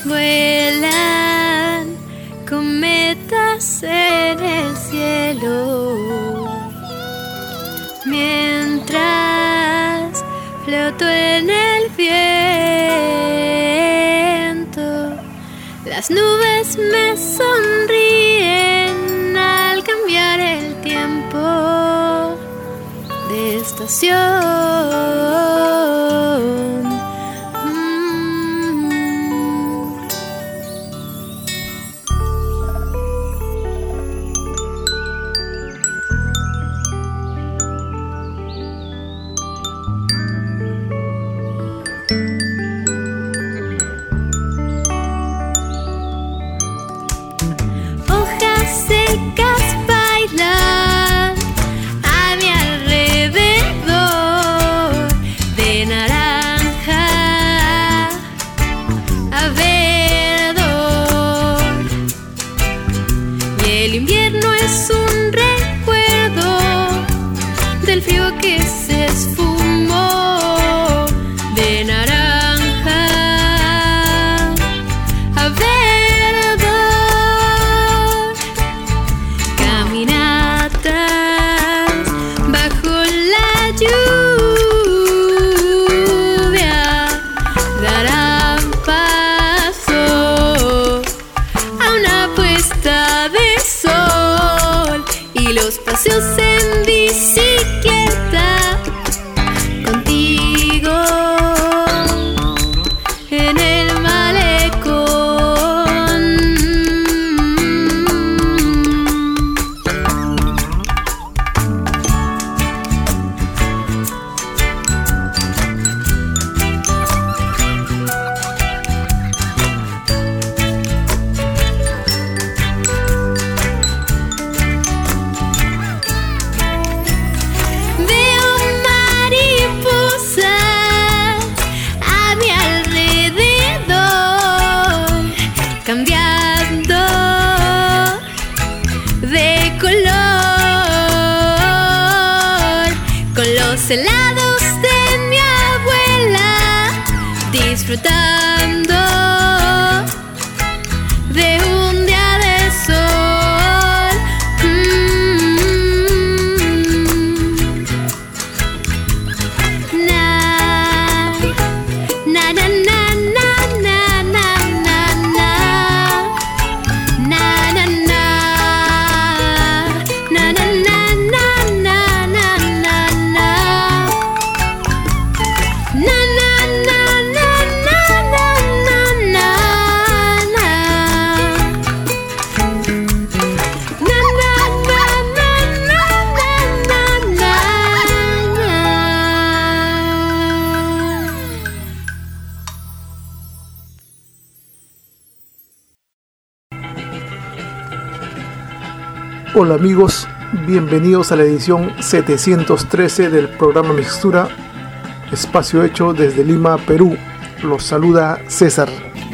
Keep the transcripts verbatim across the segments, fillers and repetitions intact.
Vuelan cometas en el cielo, mientras floto en el viento. Las nubes me sonríen al cambiar el tiempo de estación. Helados de mi abuela, disfrutando de un día de sol. Mm-hmm. Na, na, na, na, na, na, na, na, na, na, na, na, na, na, na. Hola amigos, bienvenidos a la edición setecientos trece del programa Mixtura, espacio hecho desde Lima, Perú. Los saluda César.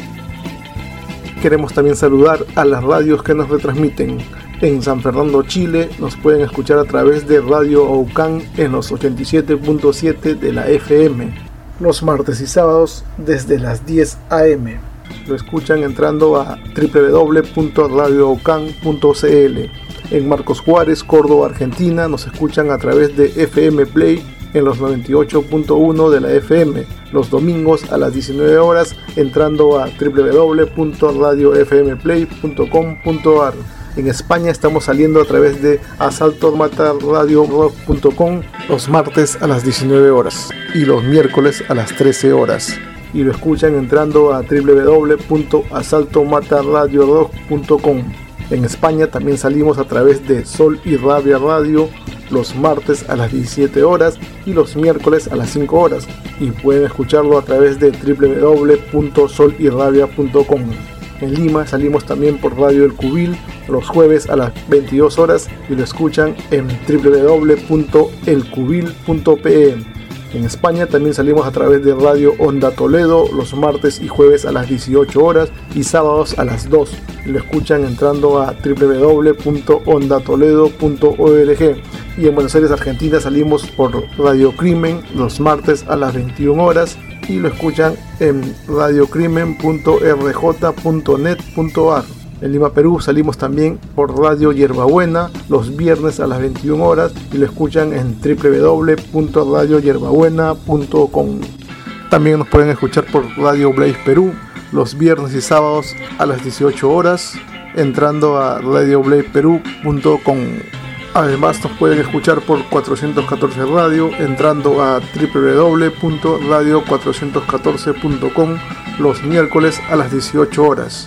Queremos también saludar a las radios que nos retransmiten. En San Fernando, Chile, nos pueden escuchar a través de Radio Aucán en los ochenta y siete punto siete de la F M, los martes y sábados desde las diez a eme. Lo escuchan entrando a doble u doble u doble u punto radio aucán punto ce ele. En Marcos Juárez, Córdoba, Argentina, nos escuchan a través de F M Play en los noventa y ocho punto uno de la F M, los domingos a las diecinueve horas, entrando a doble u doble u doble u punto radio f m play punto com punto a r. En España estamos saliendo a través de asalto mata radio rock punto com los martes a las diecinueve horas y los miércoles a las trece horas. Y lo escuchan entrando a doble u doble u doble u punto asalto mata radio rock punto com. En España también salimos a través de Sol y Rabia Radio los martes a las diecisiete horas y los miércoles a las cinco horas. Y pueden escucharlo a través de doble u doble u doble u punto sol y rabia punto com. En Lima salimos también por Radio El Cubil los jueves a las veintidós horas y lo escuchan en doble u doble u doble u punto el cubil punto pe. En España también salimos a través de Radio Onda Toledo los martes y jueves a las dieciocho horas y sábados a las dos. Lo escuchan entrando a doble u doble u doble u punto onda toledo punto org. Y en Buenos Aires, Argentina, salimos por Radio Crimen los martes a las veintiuna horas y lo escuchan en radiocrimen punto r j punto net punto a r. En Lima, Perú, salimos también por Radio Hierbabuena los viernes a las veintiuna horas y lo escuchan en doble u doble u doble u punto radio hierbabuena punto com. También nos pueden escuchar por Radio Blaze Perú los viernes y sábados a las dieciocho horas entrando a radio blaze perú punto com. Además nos pueden escuchar por cuatrocientos catorce Radio entrando a doble u doble u doble u punto radio cuatrocientos catorce punto com los miércoles a las dieciocho horas.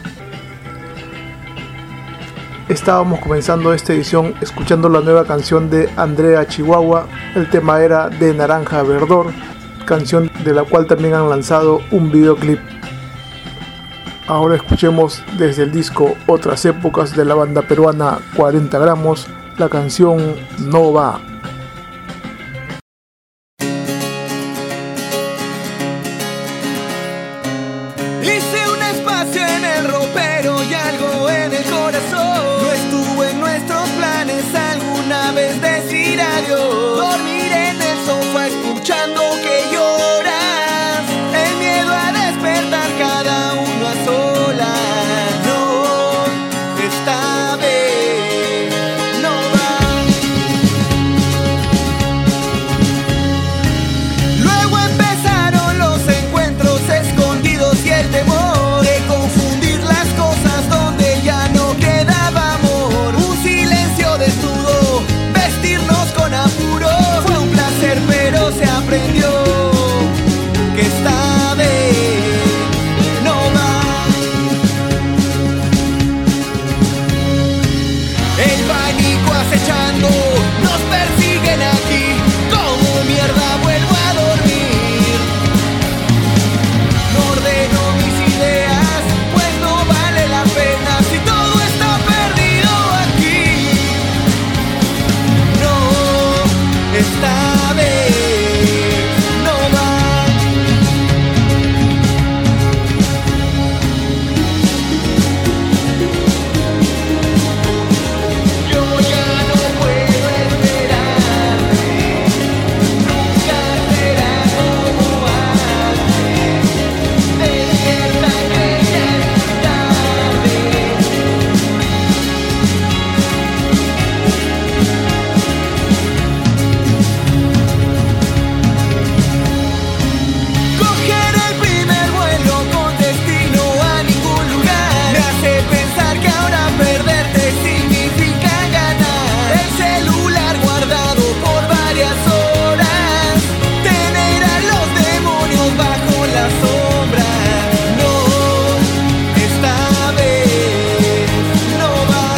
Estábamos comenzando esta edición escuchando la nueva canción de Andrea Chihuahua. El tema era De Naranja Verdor, canción de la cual también han lanzado un videoclip. Ahora escuchemos desde el disco Otras Épocas de la banda peruana cuarenta gramos la canción No Va. Hice un espacio en el ropero y algo en el corazón. No estuvo en nuestros planes alguna vez decir adiós. Dormir en el sofá escuchando que lloras. El miedo a despertar cada uno a solas. No, esta vez no va. Luego empezaron los encuentros escondidos y el temor de confundir las cosas donde ya no quedaba amor. Un silencio desnudo, vestirnos con apuro. Fue un placer pero se aprendió que esta vez no va. El pánico acechando, nos persiguen aquí. Como mierda vuelvo a dormir. No ordeno mis ideas, pues no vale la pena si todo está perdido aquí. No, esta vez no va. Yo ya no puedo esperarte, nunca será como antes. Despierta que ya es tarde. Coger el primer vuelo con destino a ningún lugar me hace pensar que ahora perderte significa ganar. El celular guardado por varias horas, tener a los demonios bajo la sombra. No, esta vez no va.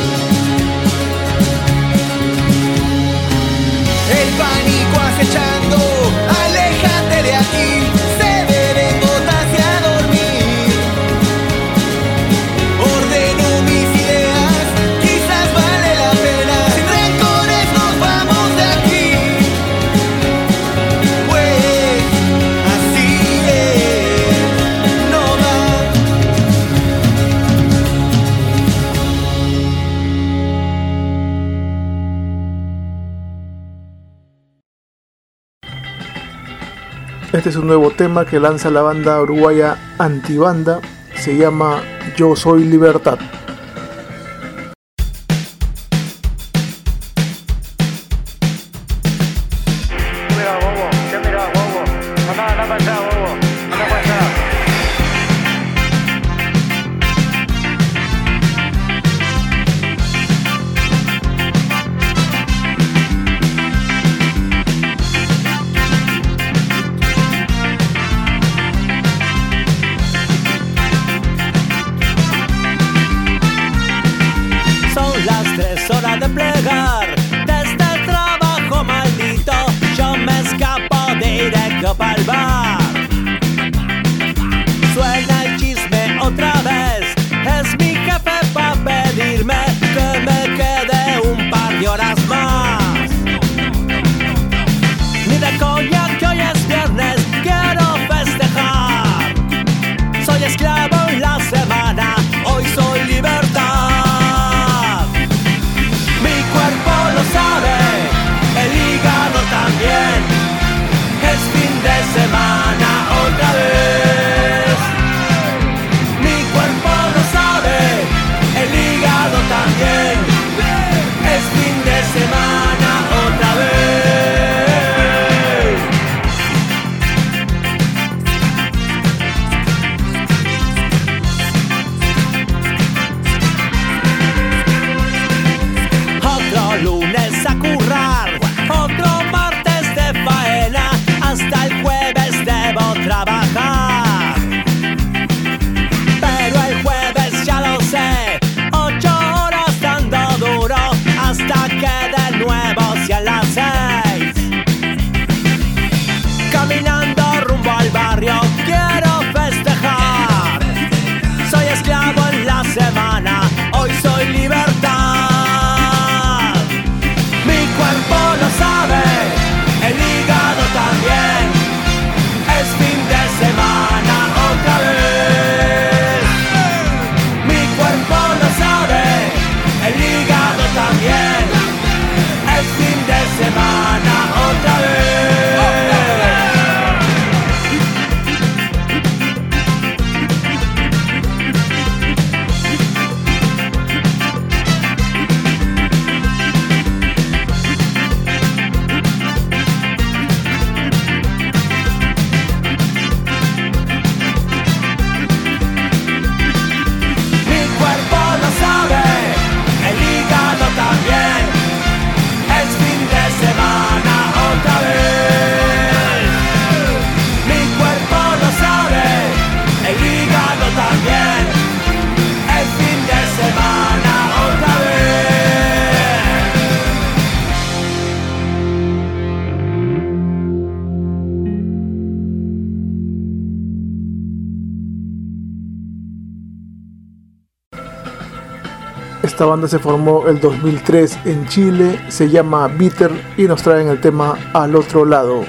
El pánico acechando, aléjate de aquí, ceder en gotas y a dormir. Ordeno mis ideas, quizás vale la pena. Sin rencores nos vamos de aquí, pues así es, no va. Este es un nuevo tema que lanza la banda uruguaya Antibanda. Se llama Yo Soy Libertad. Mira, bobo, ¿qué mira, bobo? Anda, anda para allá, bobo, anda para allá. Son las tres horas de plegar desde el trabajo maldito. Yo me escapo directo para el bar. Esta banda se formó el dos mil tres en Chile, se llama Bitter y nos traen el tema Al Otro Lado.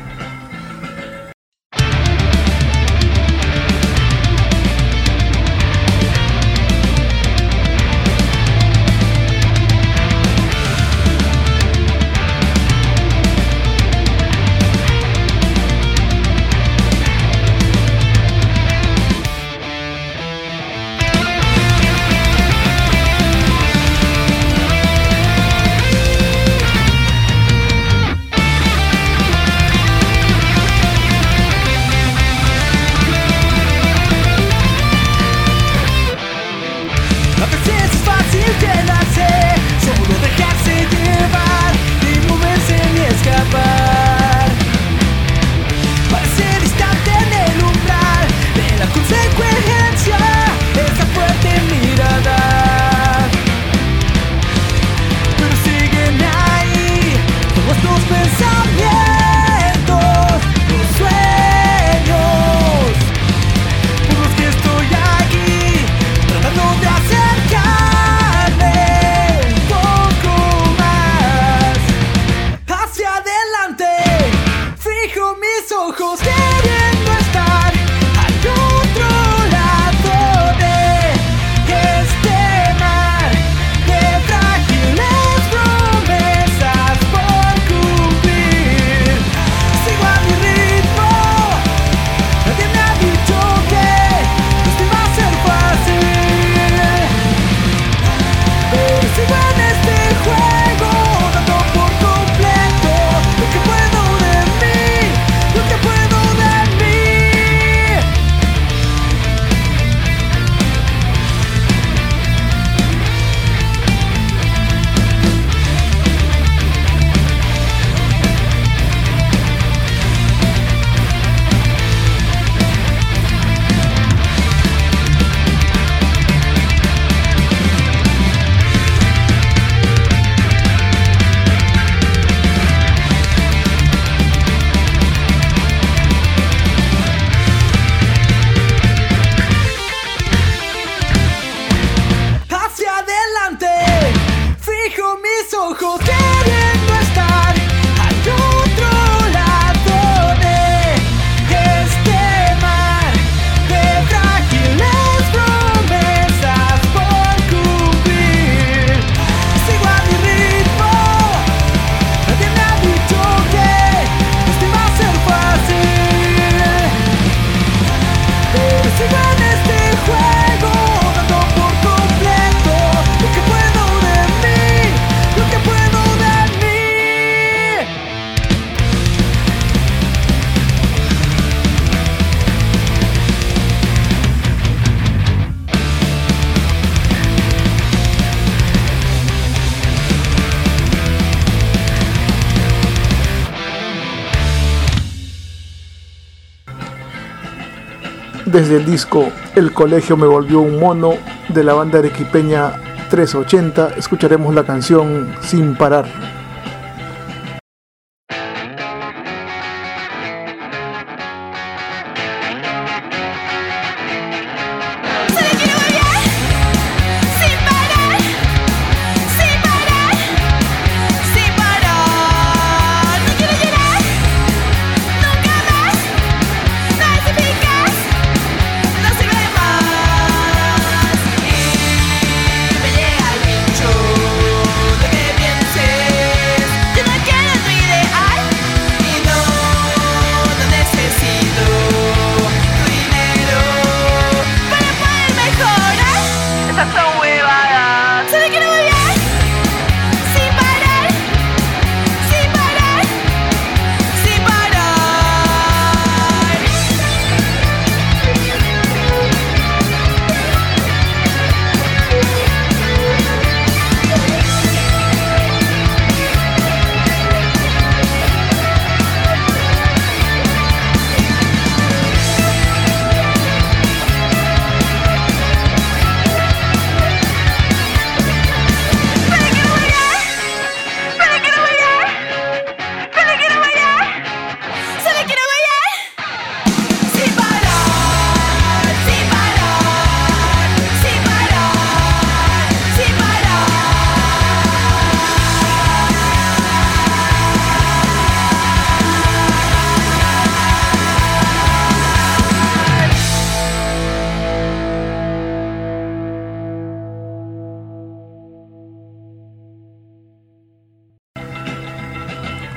Desde el disco El Colegio me volvió un mono de la banda arequipeña trescientos ochenta, escucharemos la canción Sin Parar. Me llega el bicho de que piense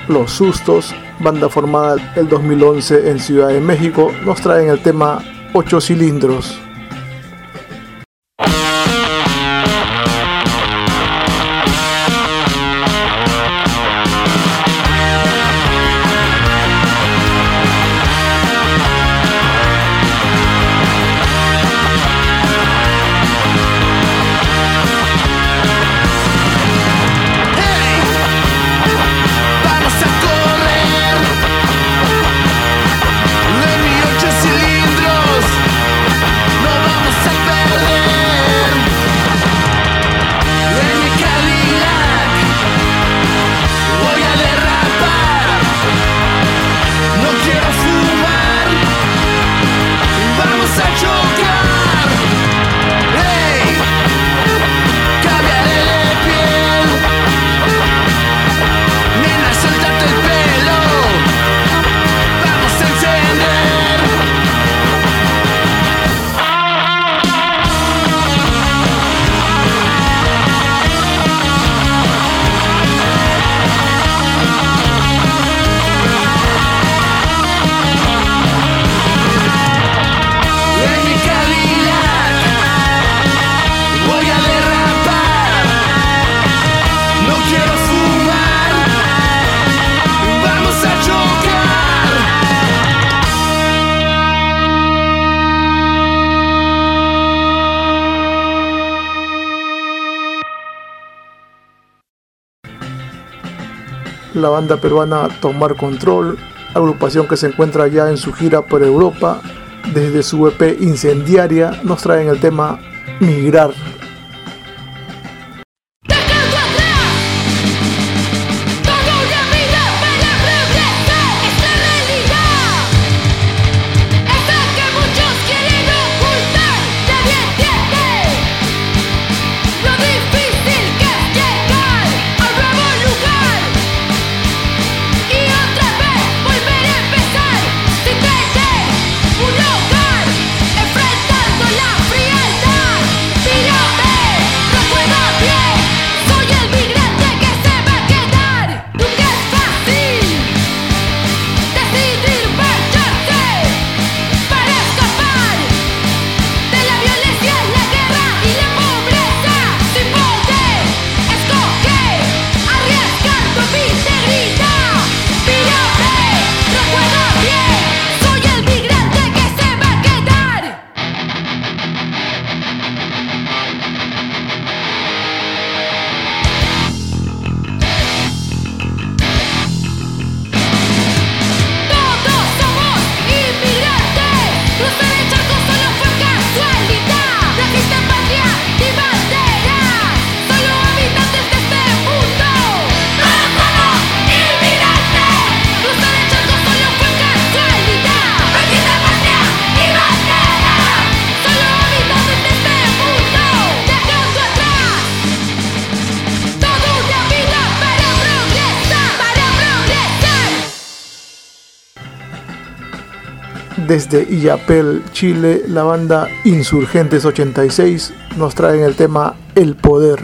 Los Sustos, banda formada el dos mil once en Ciudad de México, nos traen el tema Ocho Cilindros. La banda peruana Tomar Control, agrupación que se encuentra ya en su gira por Europa, desde su E P Incendiaria, nos traen el tema Migrar. Desde Illapel, Chile, la banda Insurgentes ochenta y seis nos traen el tema El Poder.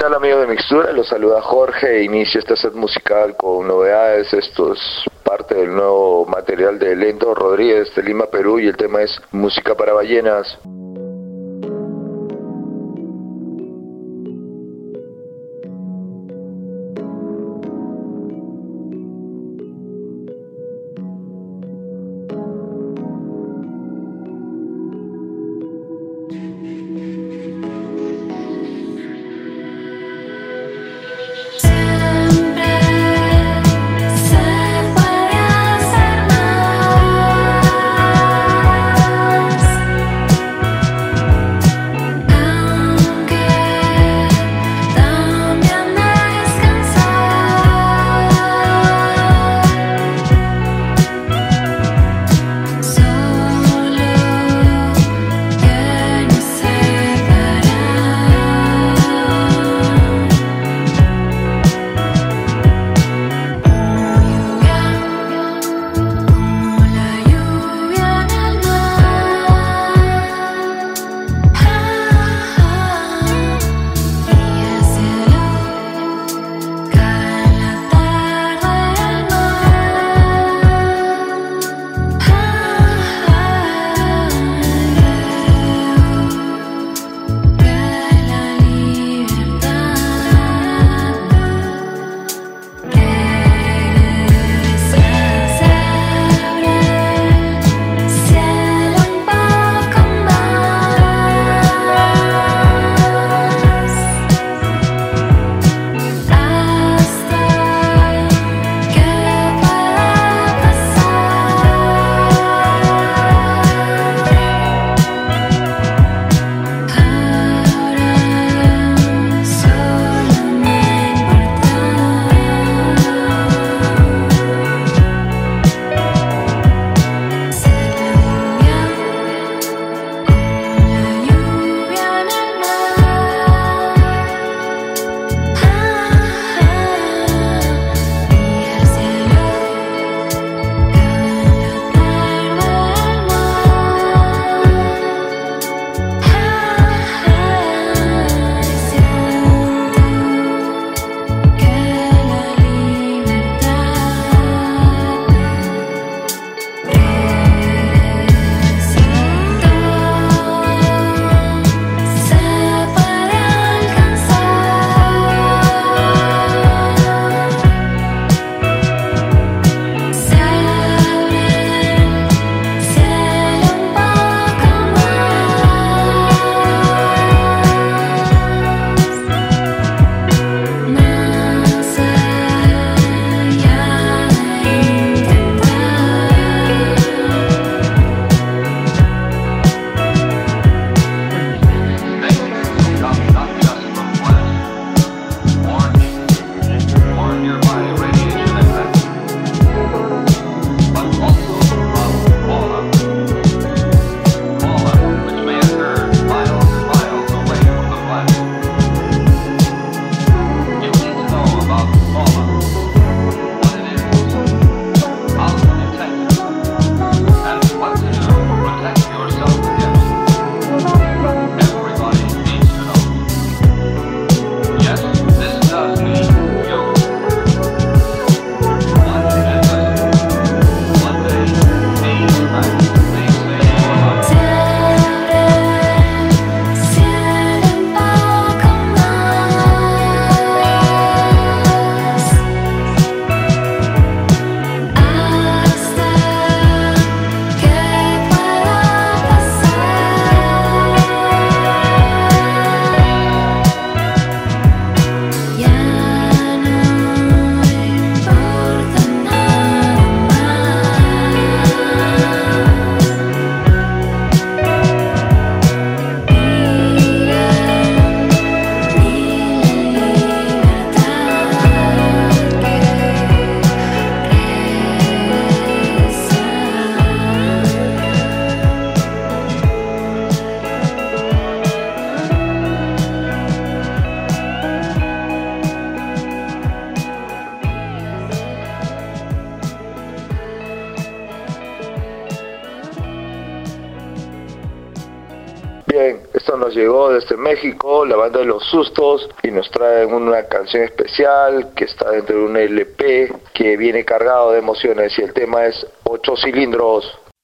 tal, amigos de Mixtura? Los saluda Jorge e inicia este set musical con novedades. Esto es parte del nuevo material de Lento Rodríguez de Lima, Perú, y el tema es Música para Ballenas. Siempre se puede hacer más. nos llegó desde México, la banda de Los Sustos, y nos traen una canción especial que está dentro de un L P que viene cargado de emociones, y el tema es Ocho Cilindros.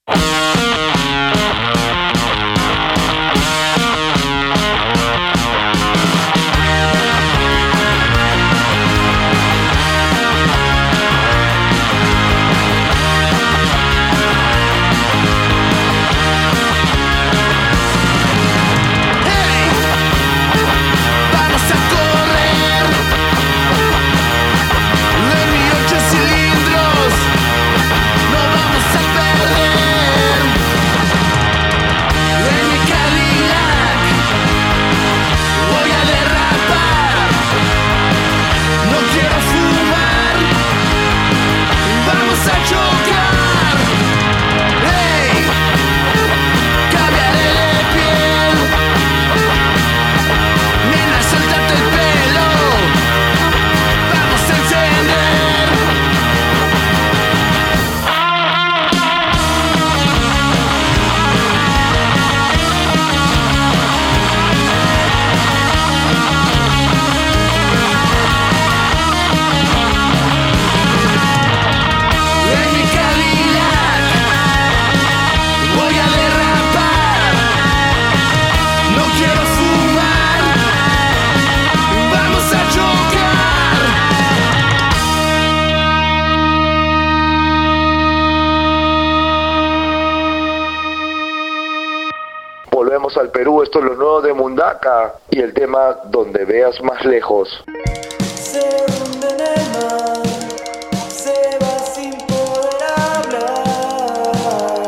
Volvemos al Perú, esto es lo nuevo de Mundaka y el tema Donde Veas Más Lejos. Se hunde en el mar, se va sin poder hablar.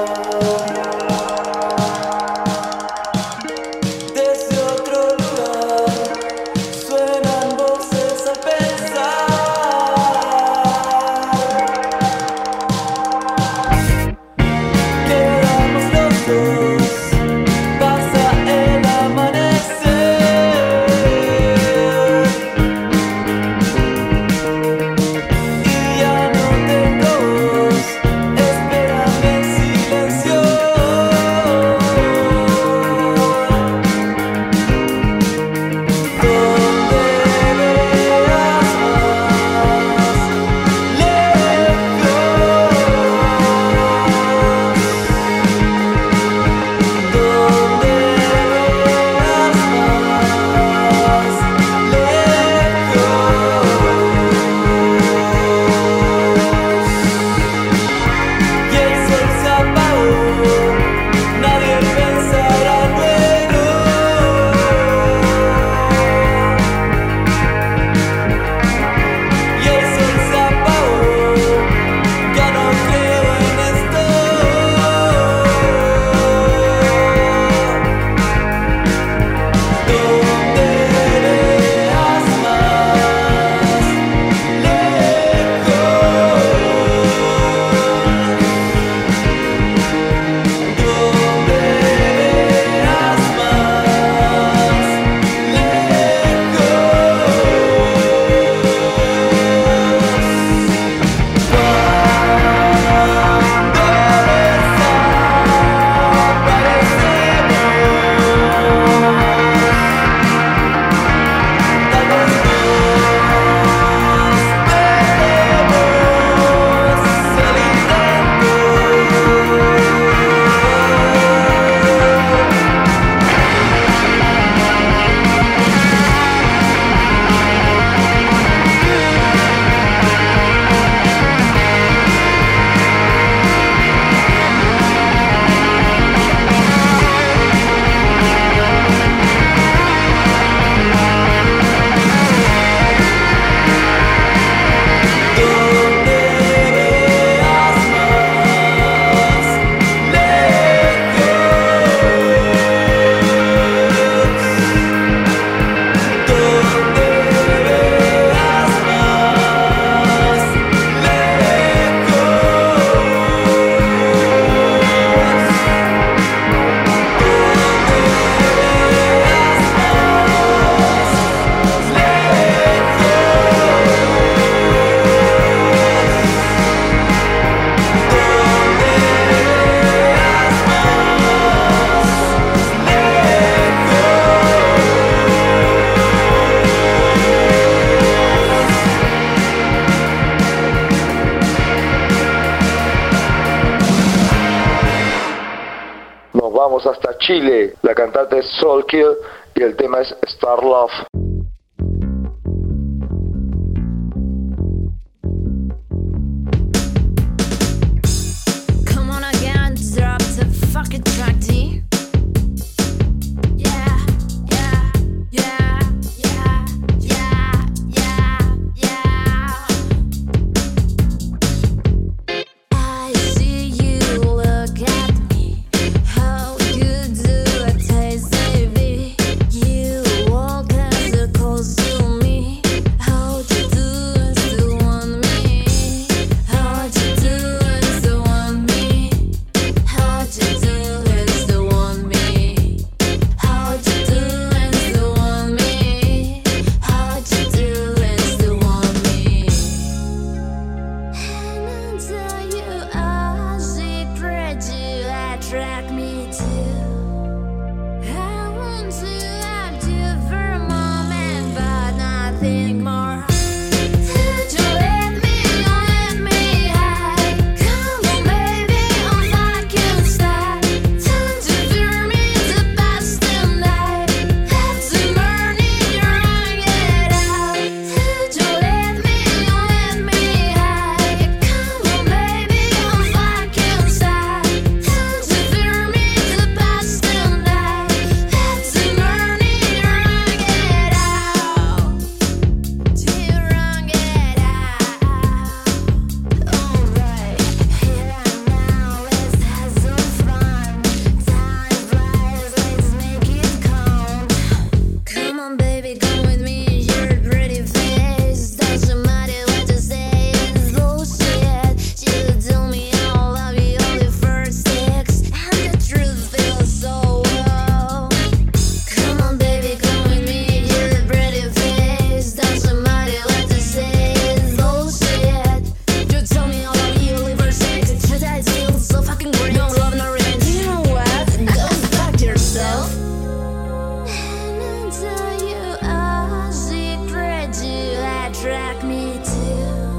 Desde otro lugar suenan voces al pensar. Quedamos los dos. Pasa el amanecer. vamos hasta Chile. La cantante es Soul Kill y el tema es Star Love. Come on again, drop the fucking track, T. Yeah, yeah, yeah, yeah, yeah, yeah, yeah. I see you look at me. How good do I taste, baby? You walk as close to me. How'd you do and still want me? How'd you do and still want me? How'd you do and still want me? How'd you do and still want me? How'd you do and still want me? And I'll tell you a secret you attract me to. I want to have you for a moment, but nothing more. Did you let me on, let me high? Come on, baby, I'm fucking star. Time to fear me the best tonight. Let's burn in your eye, get out. Did you let me on, let me high? Come on, baby, I'm fucking star. Time to fear me the best tonight. Let's burn in your eye, get out. Do you wrong, get out. Alright, here and now, let's have some fun. Time flies, let's make it count. Come on, baby, come with me. Your pretty face doesn't matter what you say, it's bullshit. You tell me I love you on the first text, and the truth feels so well. Come on, baby, come with me. Your pretty face doesn't matter what you say, it's bullshit. You tell me I love you on the first text, the truth that feels so fucking great. No love, no revenge. You know what? Go fuck yourself. And I'll tell you a secret you attract me to.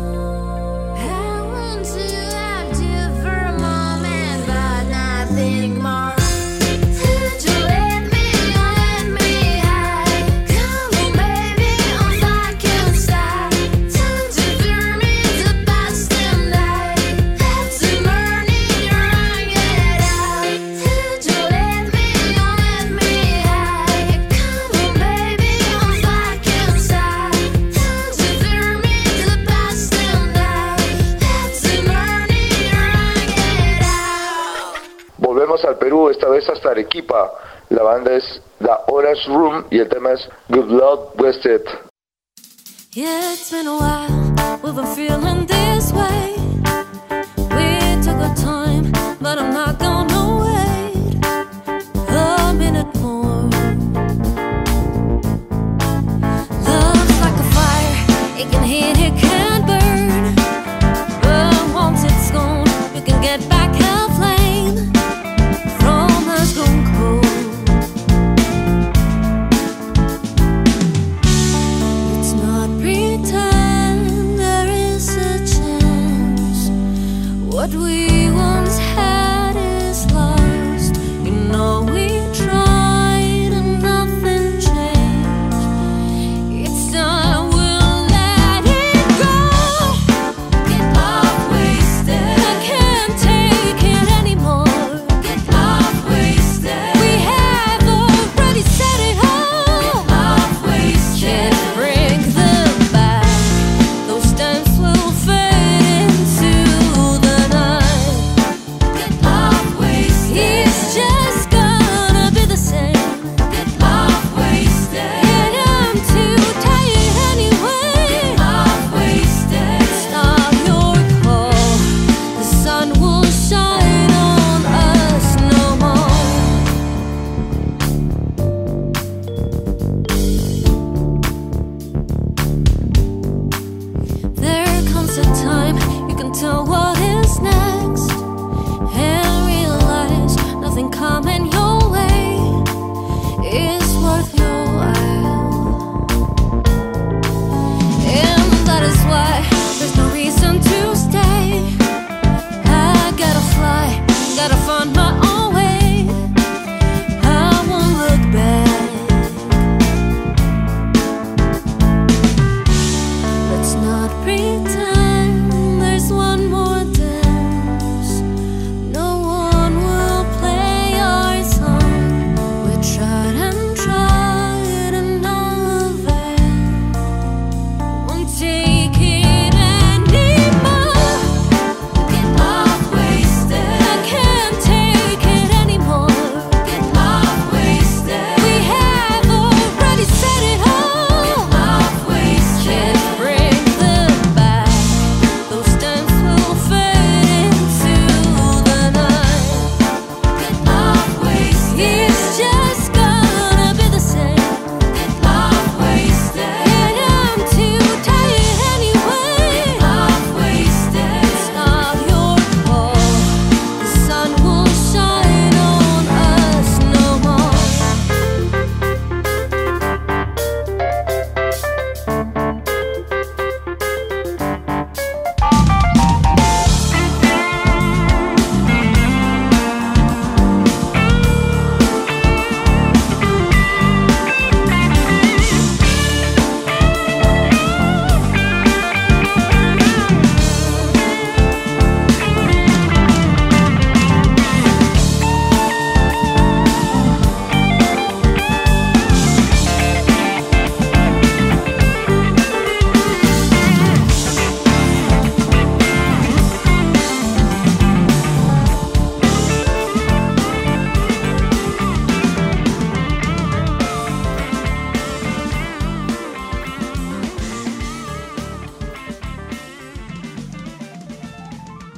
I want to have you for a moment, but nothing more. Did you let me on, let me high? Come on, baby, I'm fucking star. Time to fear me the best tonight. Let's burn in your eye, get out. Did you let me on, let me high? Come on, baby, I'm fucking star. Time to fear me the best tonight. Let's burn in your eye, get out. Volvemos al Perú, esta vez hasta Arequipa. La banda es The Orange Room y el tema es Good Luck Wasted. Yeah, it's been a while, we've been feeling this way. We took our time, but I'm not gonna wait a minute more. Love's like a fire, it can hit, it can burn. But once it's gone, you can get back a flame from us gone cold. Let's not pretend there is a chance. What we once had is lost. You know we tried and nothing changed. It's time we'll let it go. Get love wasted. I can't take it anymore. Get love wasted. We have already set it all. Get love wasted. Can't bring them back. Those times will fade into the night.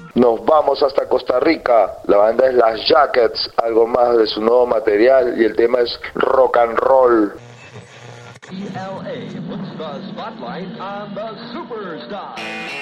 Nos vamos hasta Costa Rica. La banda es Las Jackets, algo más de su nuevo material y el tema es Rock and Roll. E L A puts the spotlight on the superstar.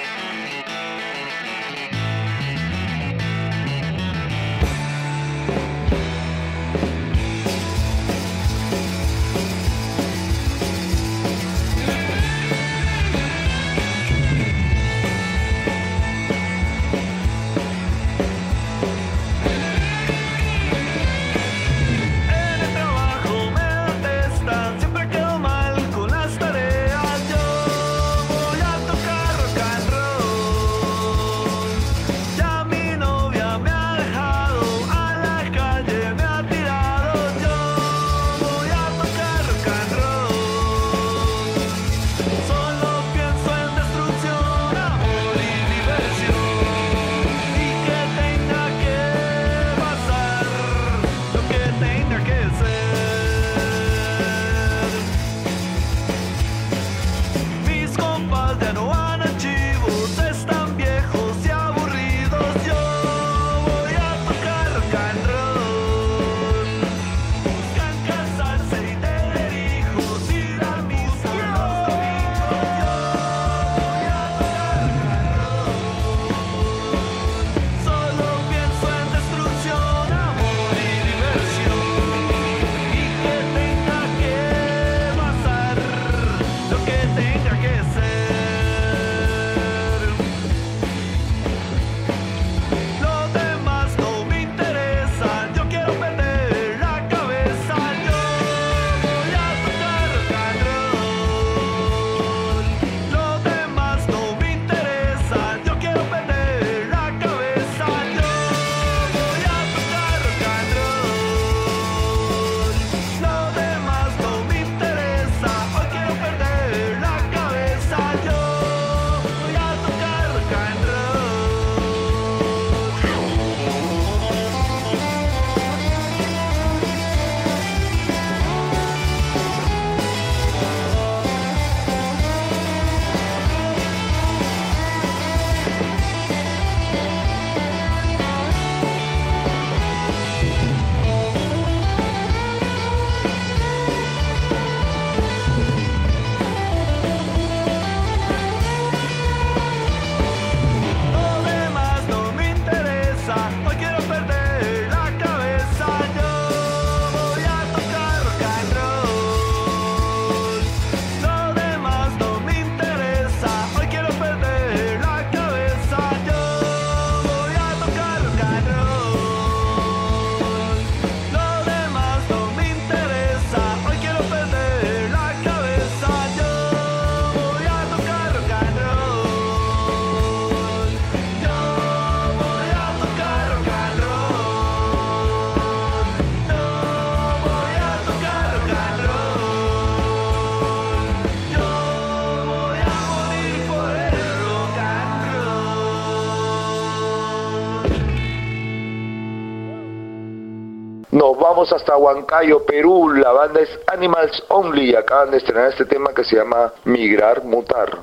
Nos vamos hasta Huancayo, Perú. La banda es Animals Only y acaban de estrenar este tema que se llama Migrar, Mutar.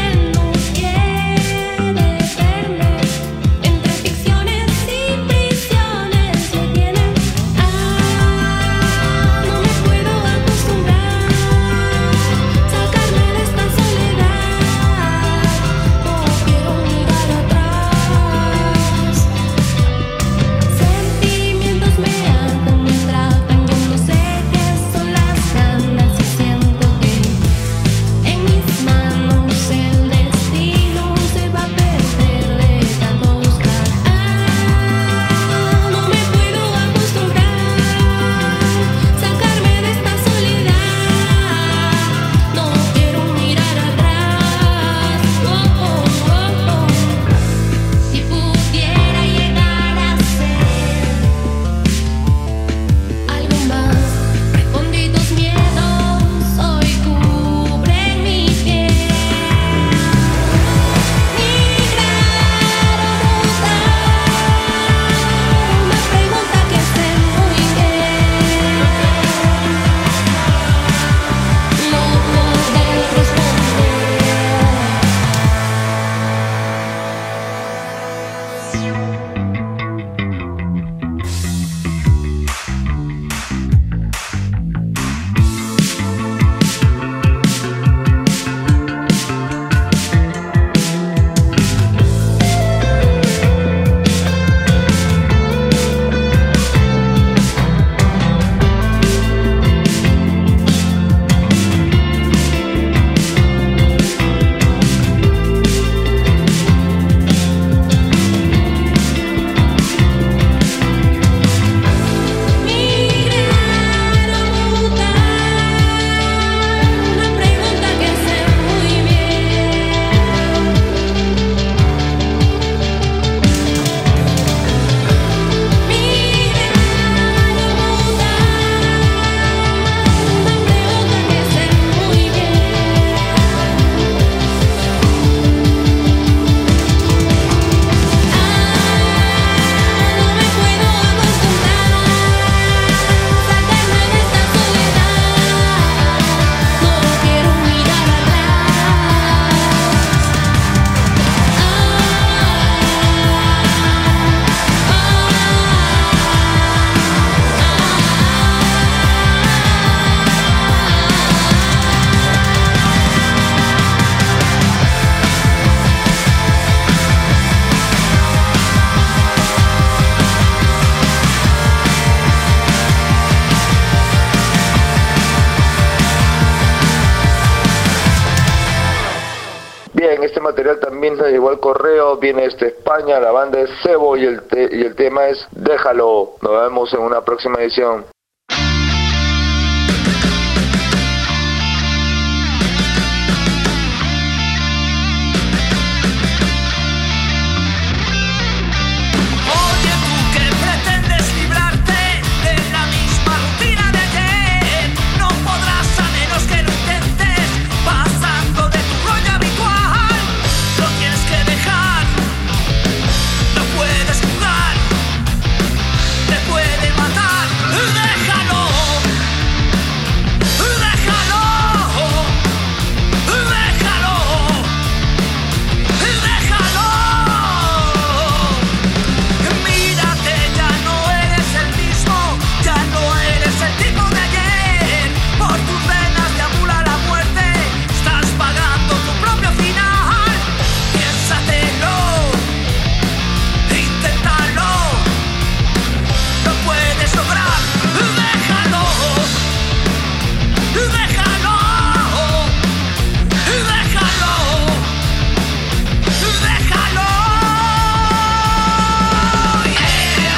Entre ficciones y prisiones. este material también nos llegó al correo, viene desde España, la banda es Sebo y el, te- y el tema es Déjalo. Nos vemos en una próxima edición. Oye, tú que pretendes librarte de la misma rutina de ayer, no podrás a menos que lo intentes, pasando de tu rollo habitual. Lo tienes que dejar, no puedes jugar, te puede matar. Déjalo, déjalo, déjalo, déjalo. Mírate, ya no eres el mismo, ya no eres el tipo de ayer. Por tus venas deambula la muerte, estás pagando tu propio final. Piénsatelo, inténtalo, lo puedes lograr. Déjalo, déjalo, déjalo, déjalo. Yeah.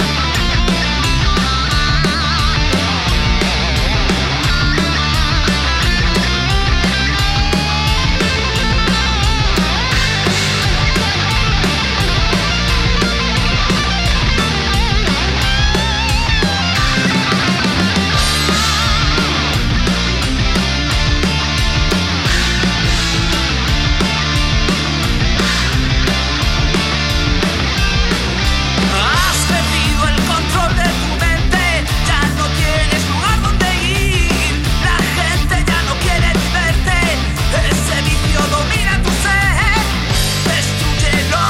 Has perdido el control de tu mente, ya no tienes lugar donde ir. La gente ya no quiere ni verte, ese vicio domina tu ser. Destrúyelo,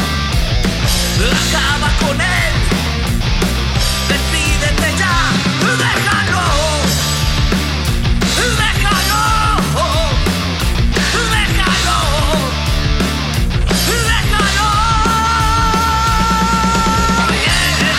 acaba con él, decídete ya. Déjalo, déjalo, déjalo, déjalo. Yeah.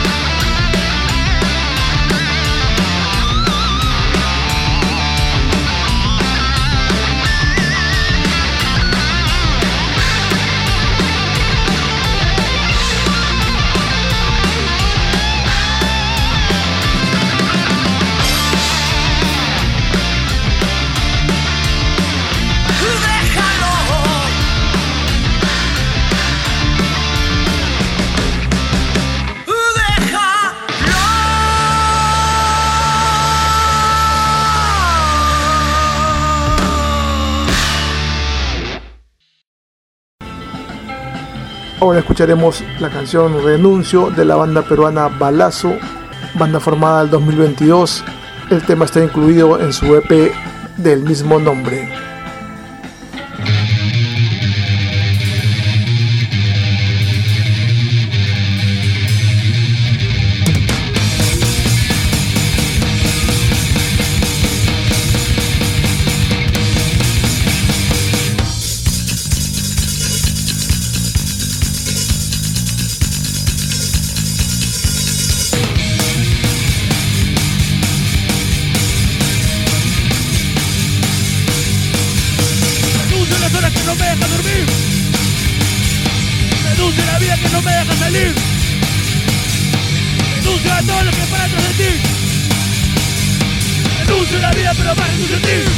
Ahora escucharemos la canción Renuncio de la banda peruana Balazo, banda formada en dos mil veintidós. El tema está incluido en su E P del mismo nombre. Renuncio a las horas que no me dejan dormir. Renuncio a la vida que no me deja salir. Renuncio a todo lo que para atrás de ti. Renuncio a la vida pero más renuncio a ti.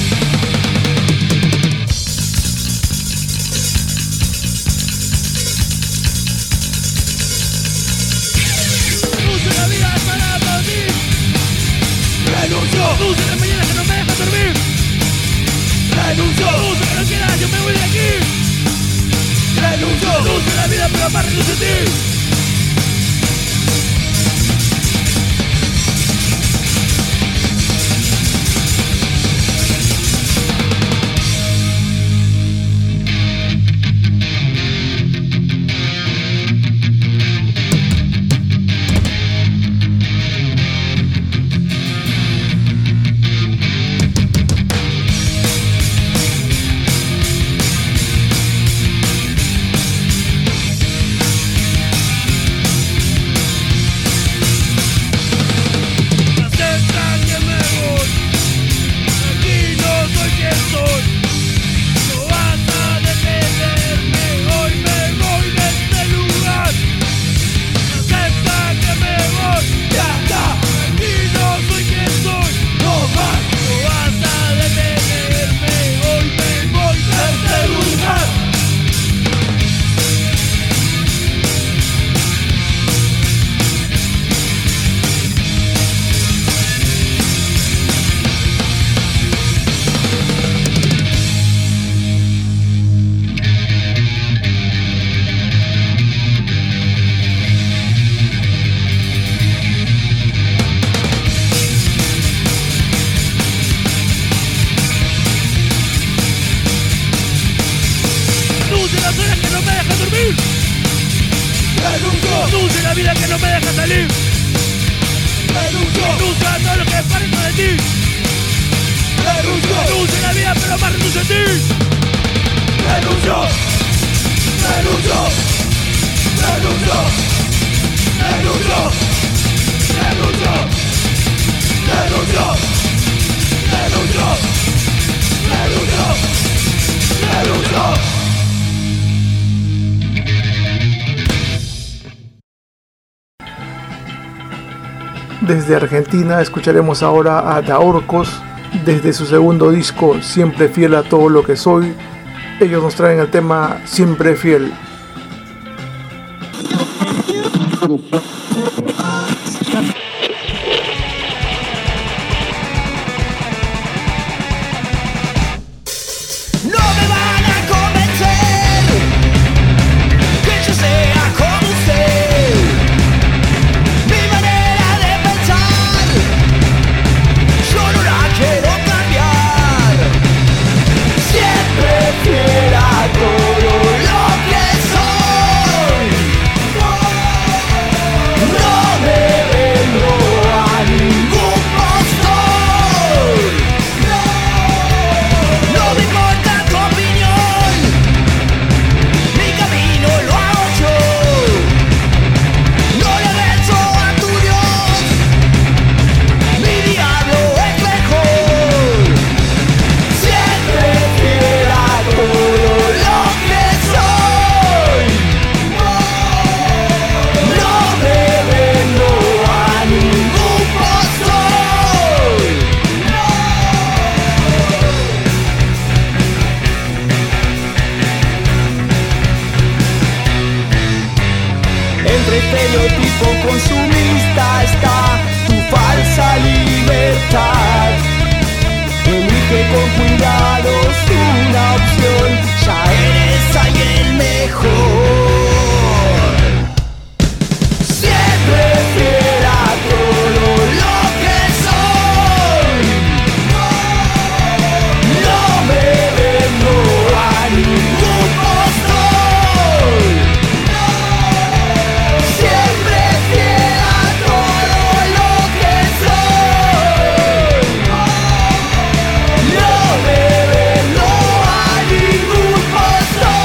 Renuncio a la vida para para ti. Renuncio. Renuncio a las mañanas que no me dejan dormir. Renuncio. Renuncio que no quieras, yo me voy de aquí. Renuncio. Renuncio a la vida pero más renuncio a ti. Renuncio. Renuncio a la vida que no me deja salir. Renuncio. Renuncio a todo lo que parezco de ti. Renuncio. Renuncio a la vida pero más renuncio a ti. Renuncio. Renuncio. Renuncio. Renuncio. Renuncio. Renuncio. Renuncio. Renuncio. Renuncio. Desde Argentina escucharemos ahora a Daorcos desde su segundo disco Siempre Fiel a Todo Lo Que Soy. Ellos nos traen el tema Siempre Fiel. Consumista está tu falsa libertad. Elige con cuidados una opción, ya eres alguien mejor. Siempre fiel a todo lo que soy. No me vendo a ningún postor. Siempre fiel a todo lo que soy. No me vendo a ningún postor.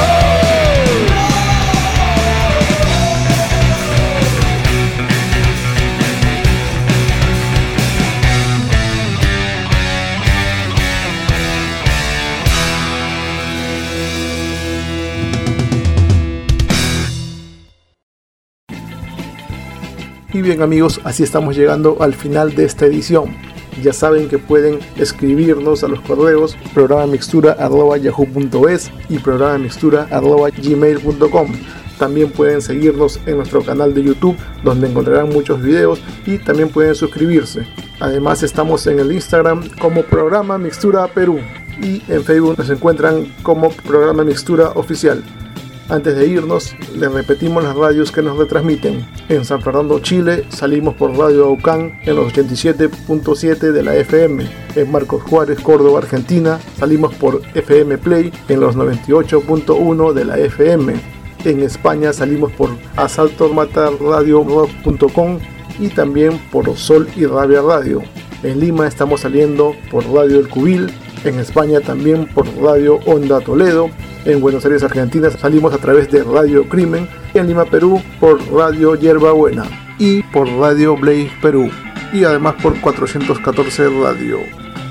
Y bien amigos, así estamos llegando al final de esta edición. Ya saben que pueden escribirnos a los correos programamixtura arroba yahoo punto es y programamixtura arroba gmail punto com. También pueden seguirnos en nuestro canal de YouTube, donde encontrarán muchos videos, y también pueden suscribirse. Además estamos en el Instagram como Programa Mixtura Perú, y en Facebook nos encuentran como Programa Mixtura Oficial. Antes de irnos, les repetimos las radios que nos retransmiten. En San Fernando, Chile, salimos por Radio Aucán en los ochenta y siete punto siete de la F M. En Marcos Juárez, Córdoba, Argentina, salimos por F M Play en los noventa y ocho punto uno de la F M. En España salimos por asalto matar radio rock punto com y también por Sol y Rabia Radio. En Lima estamos saliendo por Radio El Cubil. En España también por Radio Onda Toledo. En Buenos Aires, Argentina, salimos a través de Radio Crimen. En Lima, Perú, por Radio Yerba Buena y por Radio Blaze Perú, y además por cuatrocientos catorce Radio.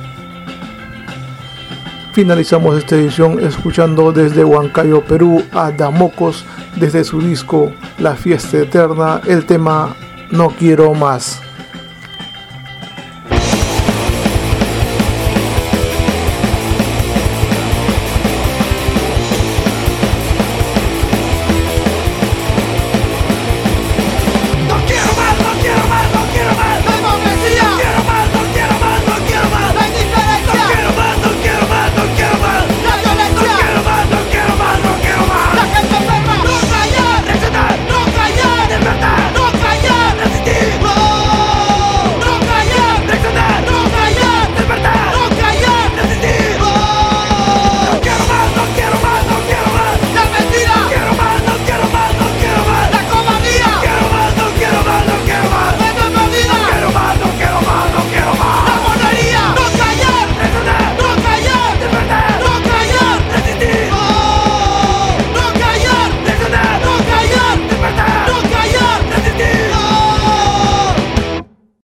Finalizamos esta edición escuchando desde Huancayo, Perú, a Damocos desde su disco La Fiesta Eterna, el tema No Quiero Más.